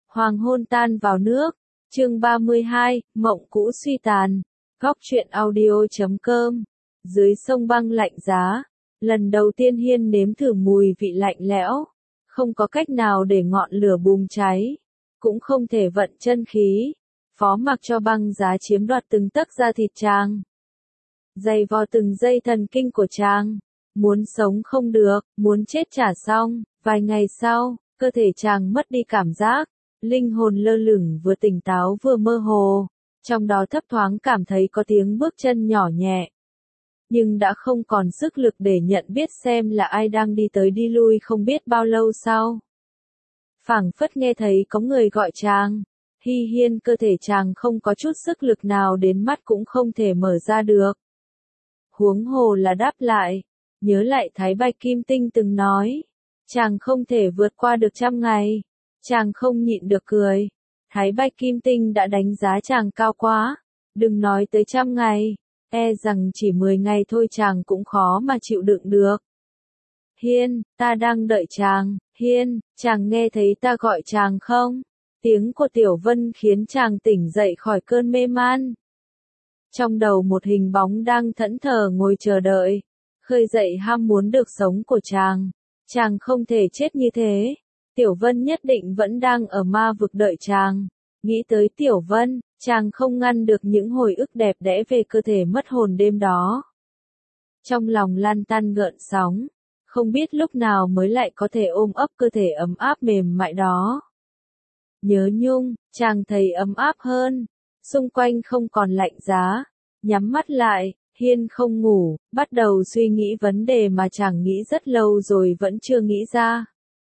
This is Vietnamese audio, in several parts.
Hoàng hôn tan vào nước. Chương 32, mộng cũ suy tàn. Góc truyện audio.com. Dưới sông băng lạnh giá, lần đầu tiên Hiên nếm thử mùi vị lạnh lẽo, không có cách nào để ngọn lửa bùng cháy, cũng không thể vận chân khí, phó mặc cho băng giá chiếm đoạt từng tấc da thịt chàng, dày vò từng dây thần kinh của chàng, muốn sống không được, muốn chết chả xong. Vài ngày sau, cơ thể chàng mất đi cảm giác, linh hồn lơ lửng, vừa tỉnh táo vừa mơ hồ, trong đó thấp thoáng cảm thấy có tiếng bước chân nhỏ nhẹ, nhưng đã không còn sức lực để nhận biết xem là ai đang đi tới đi lui không biết bao lâu sau. Phảng phất nghe thấy có người gọi chàng. Hiên, cơ thể chàng không có chút sức lực nào, đến mắt cũng không thể mở ra được. Huống hồ là đáp lại, nhớ lại Thái Bạch Kim Tinh từng nói, chàng không thể vượt qua được 100 ngày. Chàng không nhịn được cười. Thái Bạch Kim Tinh đã đánh giá chàng cao quá, đừng nói tới 100 ngày, e rằng chỉ 10 ngày thôi chàng cũng khó mà chịu đựng được. Hiên, ta đang đợi chàng. Hiên, chàng nghe thấy ta gọi chàng không? Tiếng của Tiểu Vân khiến chàng tỉnh dậy khỏi cơn mê man. Trong đầu một hình bóng đang thẫn thờ ngồi chờ đợi, khơi dậy ham muốn được sống của chàng. Chàng không thể chết như thế. Tiểu Vân nhất định vẫn đang ở ma vực đợi chàng. Nghĩ tới Tiểu Vân, chàng không ngăn được những hồi ức đẹp đẽ về cơ thể mất hồn đêm đó. Trong lòng lan tăn gợn sóng, không biết lúc nào mới lại có thể ôm ấp cơ thể ấm áp mềm mại đó. Nhớ nhung, chàng thấy ấm áp hơn, xung quanh không còn lạnh giá. Nhắm mắt lại, Hiên không ngủ, bắt đầu suy nghĩ vấn đề mà chàng nghĩ rất lâu rồi vẫn chưa nghĩ ra.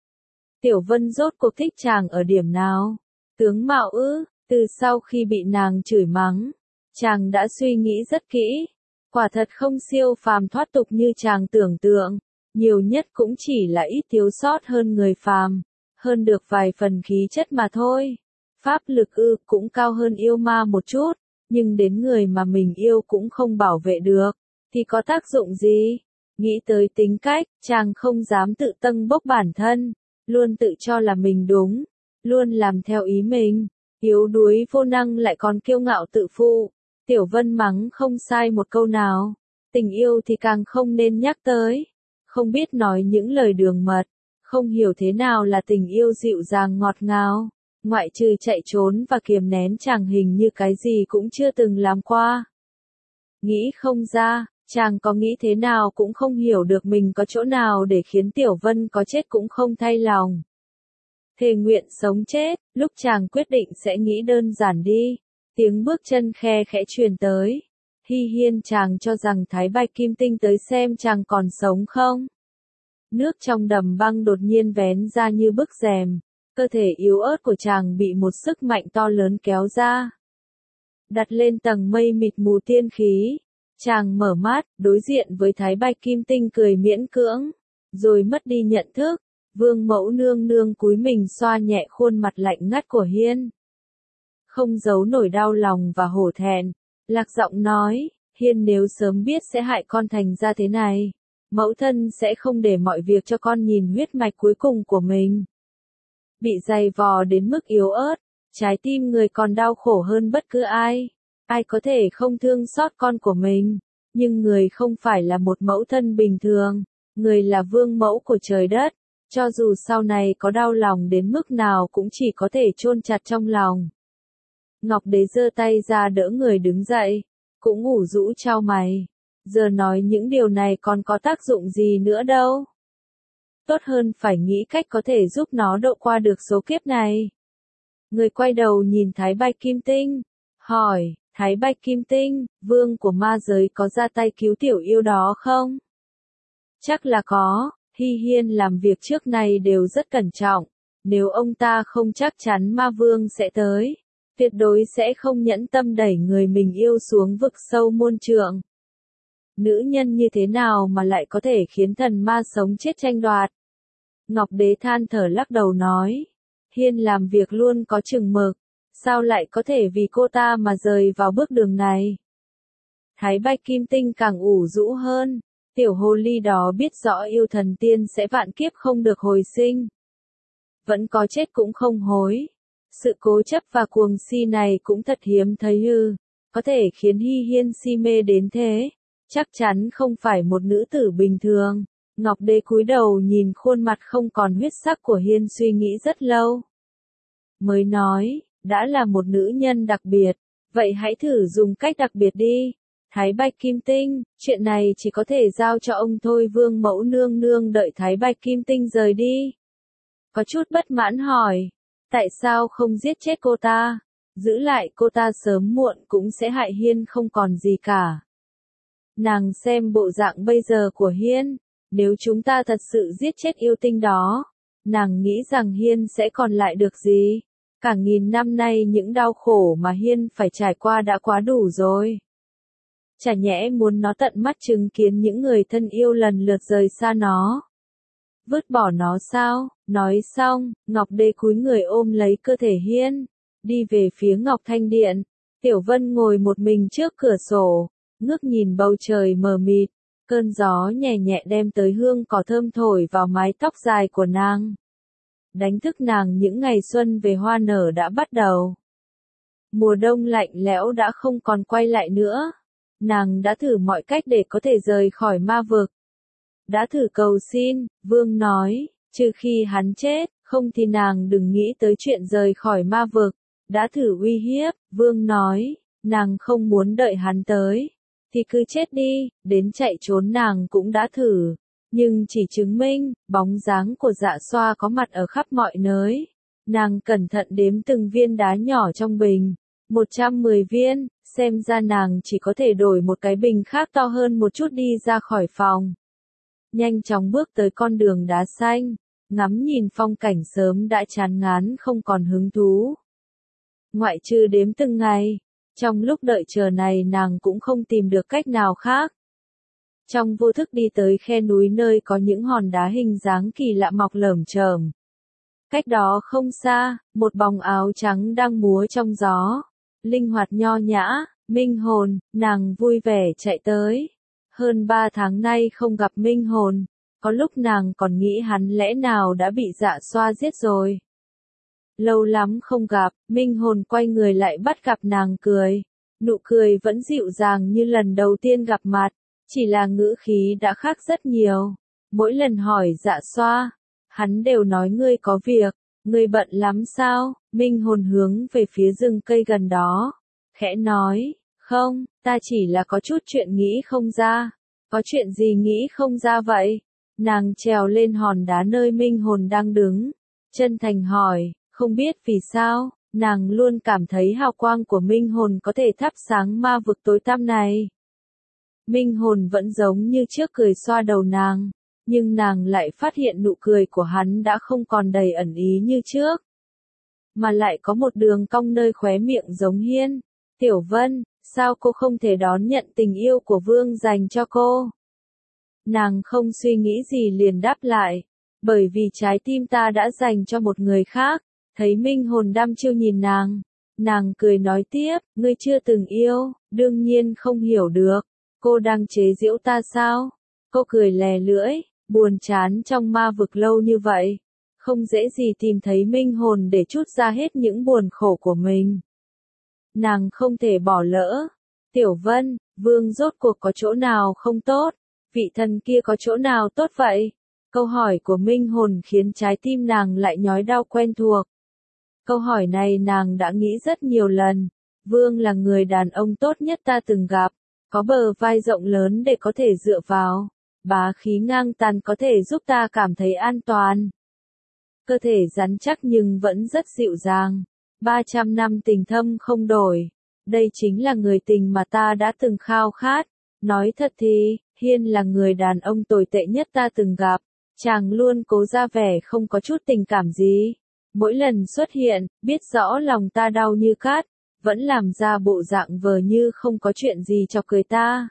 Tiểu Vân rốt cuộc thích chàng ở điểm nào? Tướng mạo ư? Từ sau khi bị nàng chửi mắng, chàng đã suy nghĩ rất kỹ. Quả thật không siêu phàm thoát tục như chàng tưởng tượng, nhiều nhất cũng chỉ là ít thiếu sót hơn người phàm, hơn được vài phần khí chất mà thôi. Pháp lực cũng cao hơn yêu ma một chút, nhưng đến người mà mình yêu cũng không bảo vệ được, thì có tác dụng gì? Nghĩ tới tính cách, chàng không dám tự tâng bốc bản thân, luôn tự cho là mình đúng, luôn làm theo ý mình, yếu đuối vô năng lại còn kiêu ngạo tự phụ. Tiểu Vân mắng không sai một câu nào. Tình yêu thì càng không nên nhắc tới, không biết nói những lời đường mật, không hiểu thế nào là tình yêu dịu dàng ngọt ngào, ngoại trừ chạy trốn và kiềm nén chàng hình như cái gì cũng chưa từng làm qua. Nghĩ không ra, chàng có nghĩ thế nào cũng không hiểu được mình có chỗ nào để khiến Tiểu Vân có chết cũng không thay lòng. Thề nguyện sống chết, lúc chàng quyết định sẽ nghĩ đơn giản đi, tiếng bước chân khe khẽ truyền tới. Hiên, chàng cho rằng Thái Bạch Kim Tinh tới xem chàng còn sống không? Nước trong đầm băng đột nhiên vén ra như bức rèm, cơ thể yếu ớt của chàng bị một sức mạnh to lớn kéo ra, đặt lên tầng mây mịt mù tiên khí. Chàng mở mắt, đối diện với Thái Bạch Kim Tinh cười miễn cưỡng, rồi mất đi nhận thức. Vương mẫu nương nương cúi mình xoa nhẹ khuôn mặt lạnh ngắt của Hiên, không giấu nổi đau lòng và hổ thẹn, lạc giọng nói, Hiên, nếu sớm biết sẽ hại con thành ra thế này, mẫu thân sẽ không để mọi việc cho con nhìn huyết mạch cuối cùng của mình. Bị dày vò đến mức yếu ớt, trái tim người còn đau khổ hơn bất cứ ai. Ai có thể không thương xót con của mình, nhưng người không phải là một mẫu thân bình thường, người là vương mẫu của trời đất. Cho dù sau này có đau lòng đến mức nào cũng chỉ có thể chôn chặt trong lòng. Ngọc Đế giơ tay ra đỡ người đứng dậy, cũng ủ rũ chau mày. Giờ nói những điều này còn có tác dụng gì nữa đâu. Tốt hơn phải nghĩ cách có thể giúp nó độ qua được số kiếp này. Người quay đầu nhìn Thái Bạch Kim Tinh, hỏi, Thái Bạch Kim Tinh, vương của ma giới có ra tay cứu tiểu yêu đó không? Chắc là có. Hiên làm việc trước này đều rất cẩn trọng, nếu ông ta không chắc chắn ma vương sẽ tới, tuyệt đối sẽ không nhẫn tâm đẩy người mình yêu xuống vực sâu muôn trượng. Nữ nhân như thế nào mà lại có thể khiến thần ma sống chết tranh đoạt? Ngọc Đế than thở lắc đầu nói, Hiên làm việc luôn có chừng mực, sao lại có thể vì cô ta mà rời vào bước đường này? Thái Bạch Kim Tinh càng ủ rũ hơn. Tiểu hồ ly đó biết rõ yêu thần tiên sẽ vạn kiếp không được hồi sinh, vẫn có chết cũng không hối. Sự cố chấp và cuồng si này cũng thật hiếm thấy ư, có thể khiến Hy Hiên si mê đến thế, chắc chắn không phải một nữ tử bình thường. Ngọc Đế cúi đầu nhìn khuôn mặt không còn huyết sắc của Hiên suy nghĩ rất lâu. Mới nói, đã là một nữ nhân đặc biệt, vậy hãy thử dùng cách đặc biệt đi. Thái Bạch Kim Tinh, chuyện này chỉ có thể giao cho ông thôi. Vương mẫu nương nương đợi Thái Bạch Kim Tinh rời đi. Có chút bất mãn hỏi, tại sao không giết chết cô ta? Giữ lại cô ta sớm muộn cũng sẽ hại Hiên không còn gì cả. Nàng xem bộ dạng bây giờ của Hiên, nếu chúng ta thật sự giết chết yêu tinh đó, nàng nghĩ rằng Hiên sẽ còn lại được gì? Cả nghìn năm nay những đau khổ mà Hiên phải trải qua đã quá đủ rồi. Chả nhẽ muốn nó tận mắt chứng kiến những người thân yêu lần lượt rời xa nó. Vứt bỏ nó sao? Nói xong, Ngọc Đế cúi người ôm lấy cơ thể Hiên, đi về phía Ngọc Thanh Điện. Tiểu Vân ngồi một mình trước cửa sổ, ngước nhìn bầu trời mờ mịt, cơn gió nhẹ nhẹ đem tới hương cỏ thơm thổi vào mái tóc dài của nàng. Đánh thức nàng những ngày xuân về hoa nở đã bắt đầu. Mùa đông lạnh lẽo đã không còn quay lại nữa. Nàng đã thử mọi cách để có thể rời khỏi ma vực. Đã thử cầu xin, Vương nói, trừ khi hắn chết, không thì nàng đừng nghĩ tới chuyện rời khỏi ma vực. Đã thử uy hiếp, Vương nói, nàng không muốn đợi hắn tới, thì cứ chết đi. Đến chạy trốn nàng cũng đã thử, nhưng chỉ chứng minh, bóng dáng của Dạ Xoa có mặt ở khắp mọi nơi. Nàng cẩn thận đếm từng viên đá nhỏ trong bình, 110 viên, xem ra nàng chỉ có thể đổi một cái bình khác to hơn một chút đi ra khỏi phòng. Nhanh chóng bước tới con đường đá xanh, ngắm nhìn phong cảnh sớm đã chán ngán không còn hứng thú. Ngoại trừ đếm từng ngày, trong lúc đợi chờ này nàng cũng không tìm được cách nào khác. Trong vô thức đi tới khe núi nơi có những hòn đá hình dáng kỳ lạ mọc lởm chởm. Cách đó không xa, một bóng áo trắng đang múa trong gió, linh hoạt nho nhã, Minh Hồn, nàng vui vẻ chạy tới. Hơn 3 tháng nay không gặp Minh Hồn, có lúc nàng còn nghĩ hắn lẽ nào đã bị Dạ Xoa giết rồi. Lâu lắm không gặp, Minh Hồn quay người lại bắt gặp nàng cười. Nụ cười vẫn dịu dàng như lần đầu tiên gặp mặt, chỉ là ngữ khí đã khác rất nhiều. Mỗi lần hỏi Dạ Xoa, hắn đều nói ngươi có việc, ngươi bận lắm sao? Minh Hồn hướng về phía rừng cây gần đó, khẽ nói, không, ta chỉ là có chút chuyện nghĩ không ra. Có chuyện gì nghĩ không ra vậy? Nàng trèo lên hòn đá nơi Minh Hồn đang đứng, chân thành hỏi, không biết vì sao, nàng luôn cảm thấy hào quang của Minh Hồn có thể thắp sáng ma vực tối tăm này. Minh Hồn vẫn giống như trước cười xoa đầu nàng, nhưng nàng lại phát hiện nụ cười của hắn đã không còn đầy ẩn ý như trước, mà lại có một đường cong nơi khóe miệng giống Hiên. Tiểu Vân, sao cô không thể đón nhận tình yêu của Vương dành cho cô? Nàng không suy nghĩ gì liền đáp lại, bởi vì trái tim ta đã dành cho một người khác. Thấy Minh Hồn đăm chiêu nhìn nàng cười nói tiếp, ngươi chưa từng yêu, đương nhiên không hiểu được. Cô đang chế giễu ta sao? Cô cười lè lưỡi, buồn chán trong ma vực lâu như vậy, không dễ gì tìm thấy Minh Hồn để trút ra hết những buồn khổ của mình. Nàng không thể bỏ lỡ. Tiểu Vân, Vương rốt cuộc có chỗ nào không tốt? Vị thần kia có chỗ nào tốt vậy? Câu hỏi của Minh Hồn khiến trái tim nàng lại nhói đau quen thuộc. Câu hỏi này nàng đã nghĩ rất nhiều lần. Vương là người đàn ông tốt nhất ta từng gặp, có bờ vai rộng lớn để có thể dựa vào, bá khí ngang tàn có thể giúp ta cảm thấy an toàn. Cơ thể rắn chắc nhưng vẫn rất dịu dàng. 300 năm tình thâm không đổi. Đây chính là người tình mà ta đã từng khao khát. Nói thật thì, Hiên là người đàn ông tồi tệ nhất ta từng gặp. Chàng luôn cố ra vẻ không có chút tình cảm gì. Mỗi lần xuất hiện, biết rõ lòng ta đau như cát, vẫn làm ra bộ dạng vờ như không có chuyện gì cho cười ta.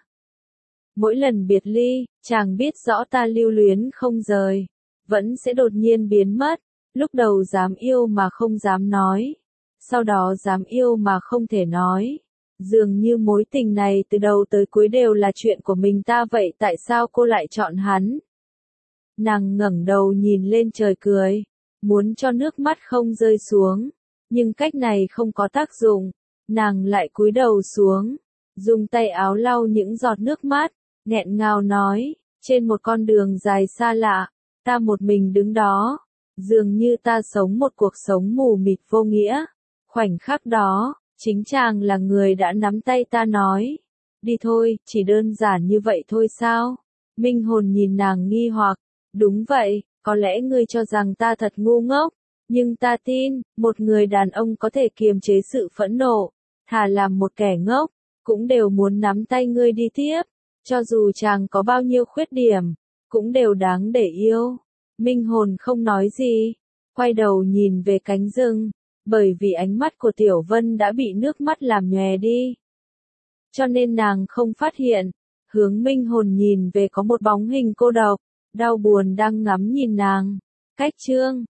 Mỗi lần biệt ly, chàng biết rõ ta lưu luyến không rời, vẫn sẽ đột nhiên biến mất. Lúc đầu dám yêu mà không dám nói, sau đó dám yêu mà không thể nói. Dường như mối tình này từ đầu tới cuối đều là chuyện của mình ta vậy, tại sao cô lại chọn hắn? Nàng ngẩng đầu nhìn lên trời cười, muốn cho nước mắt không rơi xuống. nhưng cách này không có tác dụng, nàng lại cúi đầu xuống, dùng tay áo lau những giọt nước mắt, nghẹn ngào nói, trên một con đường dài xa lạ, ta một mình đứng đó, dường như ta sống một cuộc sống mù mịt vô nghĩa. Khoảnh khắc đó, chính chàng là người đã nắm tay ta nói, đi thôi, chỉ đơn giản như vậy thôi sao? Minh hồn nhìn nàng nghi hoặc, đúng vậy, có lẽ ngươi cho rằng ta thật ngu ngốc, nhưng ta tin, một người đàn ông có thể kiềm chế sự phẫn nộ, thà làm một kẻ ngốc, cũng đều muốn nắm tay ngươi đi tiếp, cho dù chàng có bao nhiêu khuyết điểm, cũng đều đáng để yêu. Minh hồn không nói gì, quay đầu nhìn về cánh rừng, bởi vì ánh mắt của Tiểu Vân đã bị nước mắt làm nhòe đi. Cho nên nàng không phát hiện, hướng minh hồn nhìn về có một bóng hình cô độc, đau buồn đang ngắm nhìn nàng. Cách chương